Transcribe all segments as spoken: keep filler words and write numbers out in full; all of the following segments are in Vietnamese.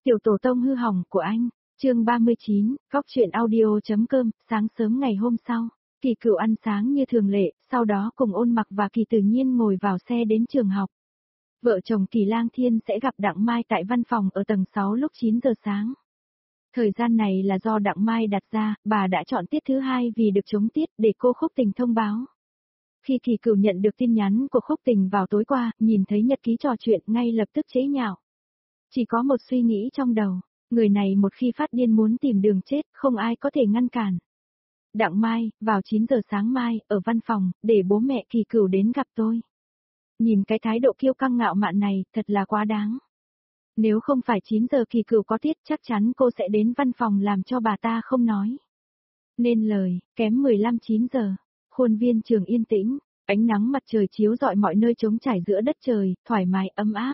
Tiểu tổ tông hư hỏng của anh, chương ba mươi chín, góc truyện audio.com, sáng sớm ngày hôm sau, Kỳ Cửu ăn sáng như thường lệ, sau đó cùng Ôn Mặc và Kỳ Tự Nhiên ngồi vào xe đến trường học. Vợ chồng Kỳ Lang Thiên sẽ gặp Đặng Mai tại văn phòng ở tầng sáu lúc chín giờ sáng. Thời gian này là do Đặng Mai đặt ra, bà đã chọn tiết thứ hai vì được chống tiết để cô Khúc Tình thông báo. Khi Kỳ Cửu nhận được tin nhắn của Khúc Tình vào tối qua, nhìn thấy nhật ký trò chuyện ngay lập tức chế nhạo. Chỉ có một suy nghĩ trong đầu, người này một khi phát điên muốn tìm đường chết, không ai có thể ngăn cản. Đặng Mai, vào chín giờ sáng mai, ở văn phòng, để bố mẹ Kỳ Cửu đến gặp tôi. Nhìn cái thái độ kiêu căng ngạo mạn này, thật là quá đáng. Nếu không phải chín giờ Kỳ Cửu có tiết, chắc chắn cô sẽ đến văn phòng làm cho bà ta không nói nên lời. Kém mười lăm chín giờ, khuôn viên trường yên tĩnh, ánh nắng mặt trời chiếu rọi mọi nơi trống trải giữa đất trời, thoải mái ấm áp.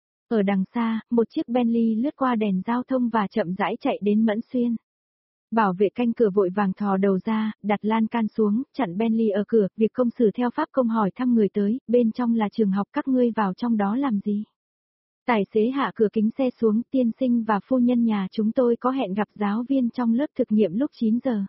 Ở đằng xa, một chiếc Bentley lướt qua đèn giao thông và chậm rãi chạy đến Mẫn Xuyên. Bảo vệ canh cửa vội vàng thò đầu ra, đặt lan can xuống, chặn Bentley ở cửa, việc công xử theo pháp công hỏi thăm người tới, bên trong là trường học, các ngươi vào trong đó làm gì? Tài xế hạ cửa kính xe xuống, tiên sinh và phu nhân nhà chúng tôi có hẹn gặp giáo viên trong lớp thực nghiệm lúc chín giờ.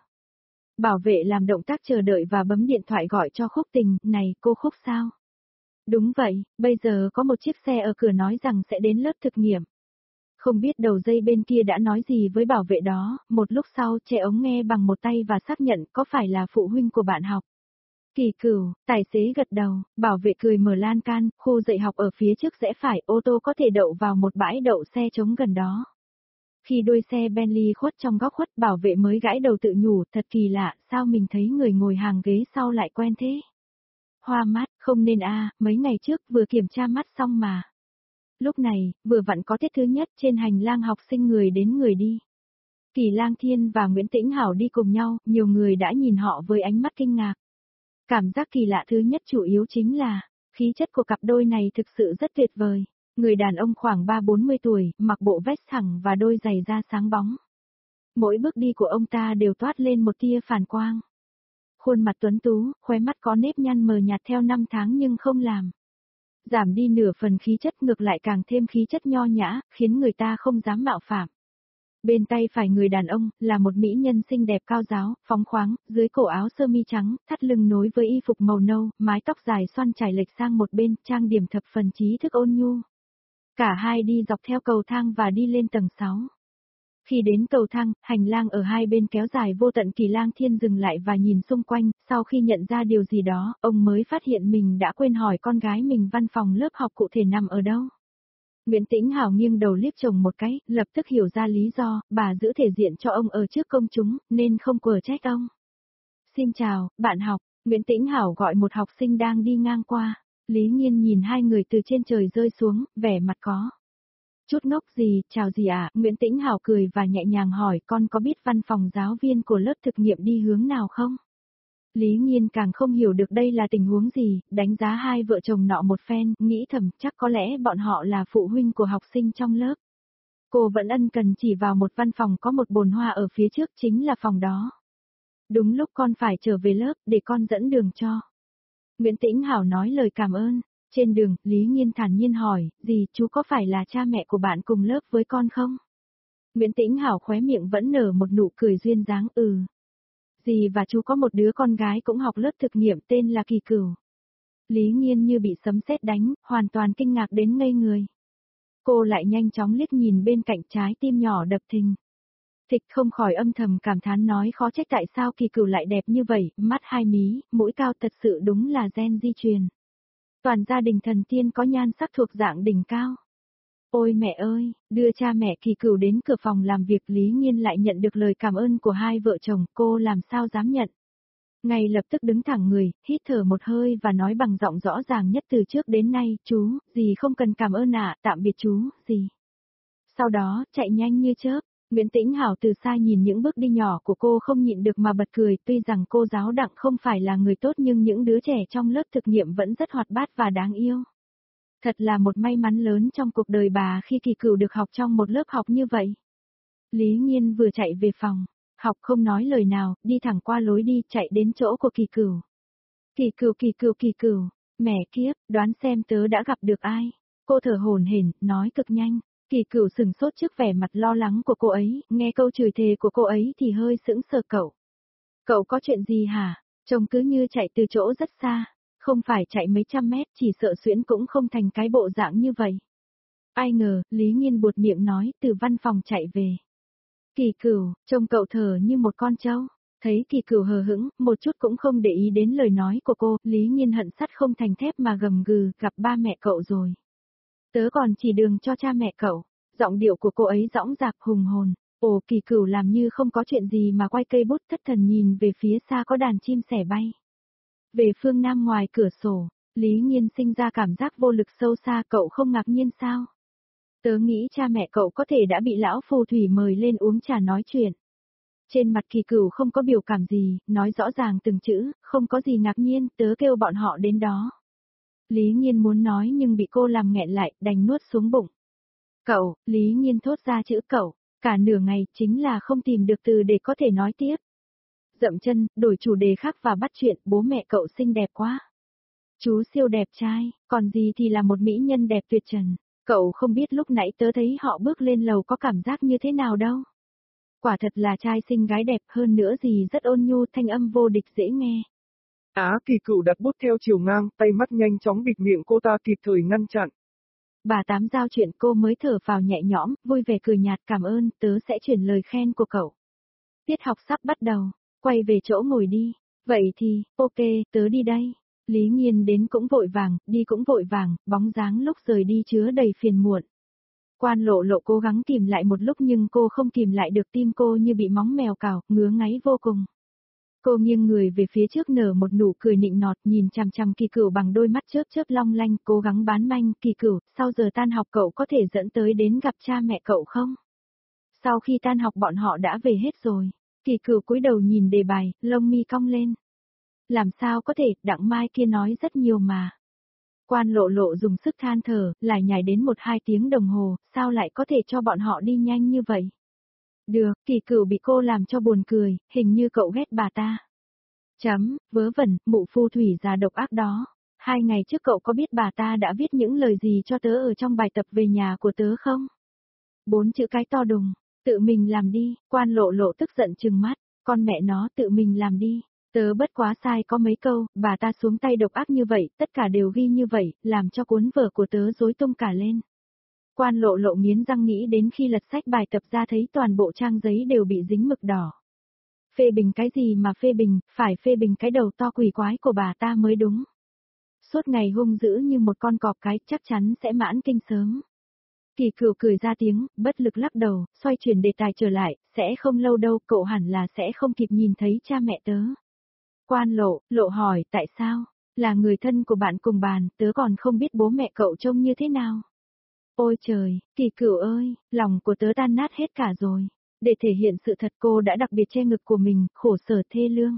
Bảo vệ làm động tác chờ đợi và bấm điện thoại gọi cho Khúc Tình, này cô Khúc sao? Đúng vậy, bây giờ có một chiếc xe ở cửa nói rằng sẽ đến lớp thực nghiệm. Không biết đầu dây bên kia đã nói gì với bảo vệ đó, một lúc sau che ống nghe bằng một tay và xác nhận có phải là phụ huynh của bạn học. Kỳ Cửu, tài xế gật đầu, bảo vệ cười mở lan can, khu dạy học ở phía trước rẽ phải, ô tô có thể đậu vào một bãi đậu xe trống gần đó. Khi đuôi xe Bentley khuất trong góc khuất, bảo vệ mới gãi đầu tự nhủ, thật kỳ lạ, sao mình thấy người ngồi hàng ghế sau lại quen thế? Hoa mắt, không nên a, à, mấy ngày trước vừa kiểm tra mắt xong mà. Lúc này, vừa vặn có tiết thứ nhất, trên hành lang học sinh người đến người đi. Kỳ Lang Thiên và Nguyễn Tĩnh Hảo đi cùng nhau, nhiều người đã nhìn họ với ánh mắt kinh ngạc. Cảm giác kỳ lạ thứ nhất chủ yếu chính là, khí chất của cặp đôi này thực sự rất tuyệt vời. Người đàn ông khoảng ba bốn mươi tuổi, mặc bộ vest thẳng và đôi giày da sáng bóng. Mỗi bước đi của ông ta đều toát lên một tia phản quang. Khuôn mặt tuấn tú, khóe mắt có nếp nhăn mờ nhạt theo năm tháng nhưng không làm giảm đi nửa phần khí chất, ngược lại càng thêm khí chất nho nhã, khiến người ta không dám mạo phạm. Bên tay phải người đàn ông, là một mỹ nhân xinh đẹp cao ráo, phóng khoáng, dưới cổ áo sơ mi trắng, thắt lưng nối với y phục màu nâu, mái tóc dài xoăn trải lệch sang một bên, trang điểm thập phần trí thức ôn nhu. Cả hai đi dọc theo cầu thang và đi lên tầng sáu. Khi đến cầu thang, hành lang ở hai bên kéo dài vô tận. Kỳ Lang Thiên dừng lại và nhìn xung quanh, sau khi nhận ra điều gì đó, ông mới phát hiện mình đã quên hỏi con gái mình văn phòng lớp học cụ thể nằm ở đâu. Nguyễn Tĩnh Hảo nghiêng đầu liếc chồng một cái, lập tức hiểu ra lý do, bà giữ thể diện cho ông ở trước công chúng, nên không quở trách ông. Xin chào, bạn học, Nguyễn Tĩnh Hảo gọi một học sinh đang đi ngang qua. Lý Nhiên nhìn hai người từ trên trời rơi xuống, vẻ mặt có chút ngốc gì, chào gì ạ, à? Nguyễn Tĩnh Hảo cười và nhẹ nhàng hỏi, con có biết văn phòng giáo viên của lớp thực nghiệm đi hướng nào không? Lý Nhiên càng không hiểu được đây là tình huống gì, đánh giá hai vợ chồng nọ một phen, nghĩ thầm chắc có lẽ bọn họ là phụ huynh của học sinh trong lớp. Cô vẫn ân cần chỉ vào một văn phòng có một bồn hoa ở phía trước, chính là phòng đó. Đúng lúc con phải trở về lớp, để con dẫn đường cho. Nguyễn Tĩnh Hảo nói lời cảm ơn. Trên đường, Lý Nhiên thản nhiên hỏi, dì, chú có phải là cha mẹ của bạn cùng lớp với con không? Nguyễn Tĩnh Hảo khóe miệng vẫn nở một nụ cười duyên dáng, ừ. Dì và chú có một đứa con gái cũng học lớp thực nghiệm tên là Kỳ Cửu. Lý Nhiên như bị sấm sét đánh, hoàn toàn kinh ngạc đến ngây người. Cô lại nhanh chóng liếc nhìn bên cạnh, trái tim nhỏ đập thình thịch, không khỏi âm thầm cảm thán nói khó trách tại sao Kỳ Cửu lại đẹp như vậy, mắt hai mí, mũi cao, thật sự đúng là gen di truyền. Toàn gia đình thần tiên có nhan sắc thuộc dạng đỉnh cao. Ôi mẹ ơi, đưa cha mẹ Kỳ Cửu đến cửa phòng làm việc, Lý Nhiên lại nhận được lời cảm ơn của hai vợ chồng, cô làm sao dám nhận. Ngay lập tức đứng thẳng người, hít thở một hơi và nói bằng giọng rõ ràng nhất từ trước đến nay, chú, dì không cần cảm ơn ạ, tạm biệt chú, dì. Sau đó, chạy nhanh như chớp. Nguyễn Tĩnh Hảo từ xa nhìn những bước đi nhỏ của cô không nhịn được mà bật cười, tuy rằng cô giáo Đặng không phải là người tốt nhưng những đứa trẻ trong lớp thực nghiệm vẫn rất hoạt bát và đáng yêu. Thật là một may mắn lớn trong cuộc đời bà khi Kỳ Cửu được học trong một lớp học như vậy. Lý Nhiên vừa chạy về phòng, học không nói lời nào, đi thẳng qua lối đi, chạy đến chỗ của Kỳ Cửu. Kỳ Cửu Kỳ Cửu Kỳ Cửu, mẹ kiếp, đoán xem tớ đã gặp được ai. Cô thở hổn hển, nói cực nhanh. Kỳ Cửu sừng sốt trước vẻ mặt lo lắng của cô ấy, nghe câu chửi thề của cô ấy thì hơi sững sờ cậu. Cậu có chuyện gì hả? Trông cứ như chạy từ chỗ rất xa, không phải chạy mấy trăm mét, chỉ sợ xuyễn cũng không thành cái bộ dạng như vậy. Ai ngờ, Lý Nhiên buột miệng nói, từ văn phòng chạy về. Kỳ Cửu, trông cậu thở như một con trâu. Thấy Kỳ Cửu hờ hững, một chút cũng không để ý đến lời nói của cô, Lý Nhiên hận sắt không thành thép mà gầm gừ, gặp ba mẹ cậu rồi. Tớ còn chỉ đường cho cha mẹ cậu. Giọng điệu của cô ấy dõng dạc hùng hồn. Ồ, Kỳ Cửu làm như không có chuyện gì mà quay cây bút thất thần nhìn về phía xa có đàn chim sẻ bay. Về phương nam ngoài cửa sổ, Lý Nhiên sinh ra cảm giác vô lực sâu xa, cậu không ngạc nhiên sao? Tớ nghĩ cha mẹ cậu có thể đã bị lão phù thủy mời lên uống trà nói chuyện. Trên mặt Kỳ Cửu không có biểu cảm gì, nói rõ ràng từng chữ, không có gì ngạc nhiên, tớ kêu bọn họ đến đó. Lý Nhiên muốn nói nhưng bị cô làm nghẹn lại, đành nuốt xuống bụng. Cậu, Lý Nhiên thốt ra chữ cậu, cả nửa ngày chính là không tìm được từ để có thể nói tiếp. Dậm chân, đổi chủ đề khác và bắt chuyện, bố mẹ cậu xinh đẹp quá. Chú siêu đẹp trai, còn gì thì là một mỹ nhân đẹp tuyệt trần. Cậu không biết lúc nãy tớ thấy họ bước lên lầu có cảm giác như thế nào đâu. Quả thật là trai xinh gái đẹp, hơn nữa gì rất ôn nhu, thanh âm vô địch dễ nghe. Á, Kỳ Cửu đặt bút theo chiều ngang, tay mắt nhanh chóng bịt miệng cô ta kịp thời ngăn chặn. Bà Tám giao chuyện cô mới thở vào nhẹ nhõm, vui vẻ cười nhạt, cảm ơn, tớ sẽ chuyển lời khen của cậu. Tiết học sắp bắt đầu, quay về chỗ ngồi đi. Vậy thì, ok, tớ đi đây. Lý Nhiên đến cũng vội vàng, đi cũng vội vàng, bóng dáng lúc rời đi chứa đầy phiền muộn. Quan Lộ Lộ cố gắng kìm lại một lúc nhưng cô không kìm lại được, tim cô như bị móng mèo cào, ngứa ngáy vô cùng. Cô nghiêng người về phía trước nở một nụ cười nịnh nọt, nhìn chằm chằm Kỳ Cửu bằng đôi mắt chớp chớp long lanh, cố gắng bán manh. Kỳ Cửu, sau giờ tan học cậu có thể dẫn tới đến gặp cha mẹ cậu không? Sau khi tan học bọn họ đã về hết rồi. Kỳ Cửu cúi đầu nhìn đề bài, lông mi cong lên. Làm sao có thể, Đặng Mai kia nói rất nhiều mà. Quan Lộ Lộ dùng sức than thở, lại nhảy đến một hai tiếng đồng hồ, sao lại có thể cho bọn họ đi nhanh như vậy? Được, Kỳ Cửu bị cô làm cho buồn cười, hình như cậu ghét bà ta. Chấm, vớ vẩn, mụ phù thủy già độc ác đó. Hai ngày trước cậu có biết bà ta đã viết những lời gì cho tớ ở trong bài tập về nhà của tớ không? Bốn chữ cái to đùng, tự mình làm đi. Quan Lộ Lộ tức giận trừng mắt, con mẹ nó tự mình làm đi. Tớ bất quá sai có mấy câu, bà ta xuống tay độc ác như vậy, tất cả đều ghi như vậy, làm cho cuốn vở của tớ rối tung cả lên. Quan Lộ Lộ nghiến răng nghĩ đến khi lật sách bài tập ra thấy toàn bộ trang giấy đều bị dính mực đỏ. Phê bình cái gì mà phê bình, phải phê bình cái đầu to quỷ quái của bà ta mới đúng. Suốt ngày hung dữ như một con cọp cái, chắc chắn sẽ mãn kinh sớm. Kỳ Cửu cười ra tiếng, bất lực lắc đầu, xoay chuyển đề tài trở lại, sẽ không lâu đâu, cậu hẳn là sẽ không kịp nhìn thấy cha mẹ tớ. Quan Lộ, Lộ hỏi, tại sao? Là người thân của bạn cùng bàn, tớ còn không biết bố mẹ cậu trông như thế nào. Ôi trời, Kỳ Cửu ơi, lòng của tớ tan nát hết cả rồi. Để thể hiện sự thật cô đã đặc biệt che ngực của mình, khổ sở thê lương.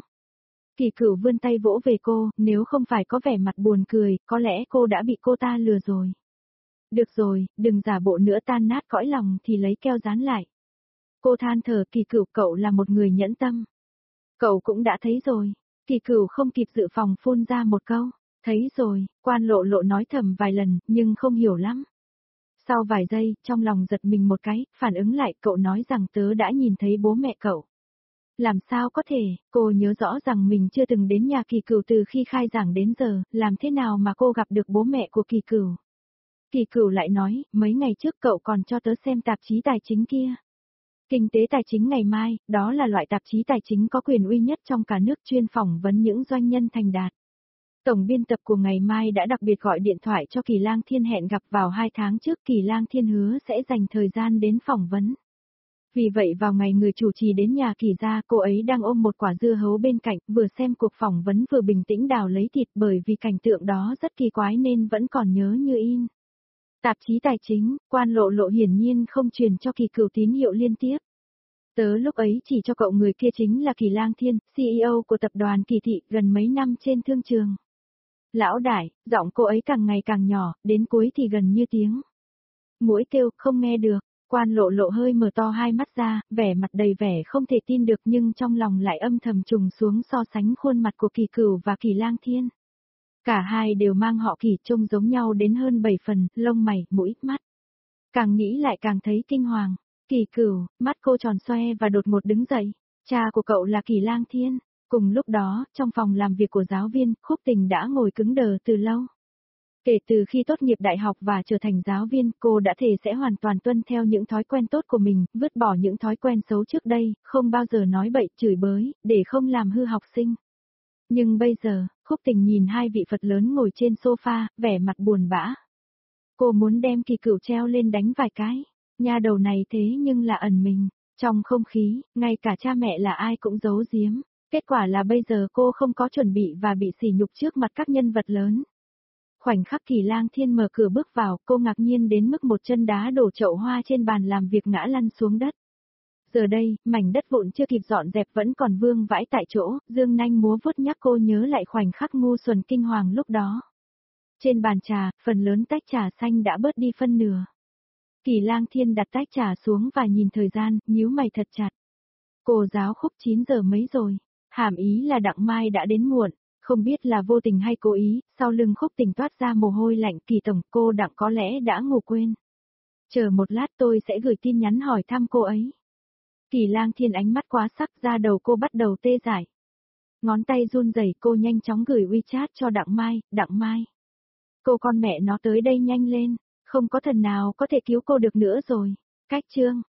Kỳ Cửu vươn tay vỗ về cô, nếu không phải có vẻ mặt buồn cười, có lẽ cô đã bị cô ta lừa rồi. Được rồi, đừng giả bộ nữa, tan nát cõi lòng thì lấy keo dán lại. Cô than thở, Kỳ Cửu cậu là một người nhẫn tâm. Cậu cũng đã thấy rồi. Kỳ Cửu không kịp dự phòng phun ra một câu. Thấy rồi, Quan Lộ Lộ nói thầm vài lần, nhưng không hiểu lắm. Sau vài giây, trong lòng giật mình một cái, phản ứng lại, cậu nói rằng tớ đã nhìn thấy bố mẹ cậu. Làm sao có thể, cô nhớ rõ rằng mình chưa từng đến nhà Kỳ Cửu từ khi khai giảng đến giờ, làm thế nào mà cô gặp được bố mẹ của Kỳ Cửu. Kỳ Cửu lại nói, mấy ngày trước cậu còn cho tớ xem tạp chí tài chính kia. Kinh tế tài chính ngày mai, đó là loại tạp chí tài chính có quyền uy nhất trong cả nước, chuyên phỏng vấn những doanh nhân thành đạt. Tổng biên tập của ngày mai đã đặc biệt gọi điện thoại cho Kỳ Lang Thiên hẹn gặp vào hai tháng trước, Kỳ Lang Thiên hứa sẽ dành thời gian đến phỏng vấn. Vì vậy vào ngày người chủ trì đến nhà Kỳ gia, cô ấy đang ôm một quả dưa hấu bên cạnh, vừa xem cuộc phỏng vấn vừa bình tĩnh đào lấy thịt, bởi vì cảnh tượng đó rất kỳ quái nên vẫn còn nhớ như in. Tạp chí tài chính, Quan Lộ Lộ hiển nhiên không truyền cho Kỳ Cửu tín hiệu liên tiếp. Tớ lúc ấy chỉ cho cậu người kia chính là Kỳ Lang Thiên, xê e ô của tập đoàn Kỳ Thị, gần mấy năm trên thương trường. Lão đại, giọng cô ấy càng ngày càng nhỏ, đến cuối thì gần như tiếng muỗi kêu, không nghe được. Quan Lộ Lộ hơi mở to hai mắt ra, vẻ mặt đầy vẻ không thể tin được, nhưng trong lòng lại âm thầm trùng xuống so sánh khuôn mặt của Kỳ Cửu và Kỳ Lang Thiên. Cả hai đều mang họ Kỳ, trông giống nhau đến hơn bảy phần, lông mày, mũi, mắt. Càng nghĩ lại càng thấy kinh hoàng. Kỳ Cửu, mắt cô tròn xoe và đột ngột đứng dậy. Cha của cậu là Kỳ Lang Thiên. Cùng lúc đó, trong phòng làm việc của giáo viên, Khúc Tình đã ngồi cứng đờ từ lâu. Kể từ khi tốt nghiệp đại học và trở thành giáo viên, cô đã thề sẽ hoàn toàn tuân theo những thói quen tốt của mình, vứt bỏ những thói quen xấu trước đây, không bao giờ nói bậy, chửi bới, để không làm hư học sinh. Nhưng bây giờ, Khúc Tình nhìn hai vị Phật lớn ngồi trên sofa, vẻ mặt buồn bã. Cô muốn đem Kỳ Cửu treo lên đánh vài cái. Nha đầu này thế nhưng là ẩn mình. Trong không khí, ngay cả cha mẹ là ai cũng giấu giếm. Kết quả là bây giờ cô không có chuẩn bị và bị sỉ nhục trước mặt các nhân vật lớn. Khoảnh khắc Kỳ Lang Thiên mở cửa bước vào, cô ngạc nhiên đến mức một chân đá đổ chậu hoa trên bàn làm việc ngã lăn xuống đất. Giờ đây, mảnh đất vụn chưa kịp dọn dẹp vẫn còn vương vãi tại chỗ, dương nanh múa vuốt nhắc cô nhớ lại khoảnh khắc ngu xuẩn kinh hoàng lúc đó. Trên bàn trà, phần lớn tách trà xanh đã bớt đi phân nửa. Kỳ Lang Thiên đặt tách trà xuống và nhìn thời gian, nhíu mày thật chặt. Cô giáo Khúc chín giờ mấy rồi, hàm ý là Đặng Mai đã đến muộn. Không biết là vô tình hay cố ý, sau lưng Khúc Tình toát ra mồ hôi lạnh. Kỳ tổng, cô Đặng có lẽ đã ngủ quên. Chờ một lát tôi sẽ gửi tin nhắn hỏi thăm cô ấy. Kỳ Lang Thiên ánh mắt quá sắc, da đầu cô bắt đầu tê dại. Ngón tay run rẩy, cô nhanh chóng gửi WeChat cho Đặng Mai. Đặng Mai, cô con mẹ nó tới đây nhanh lên, không có thần nào có thể cứu cô được nữa rồi. Cách chương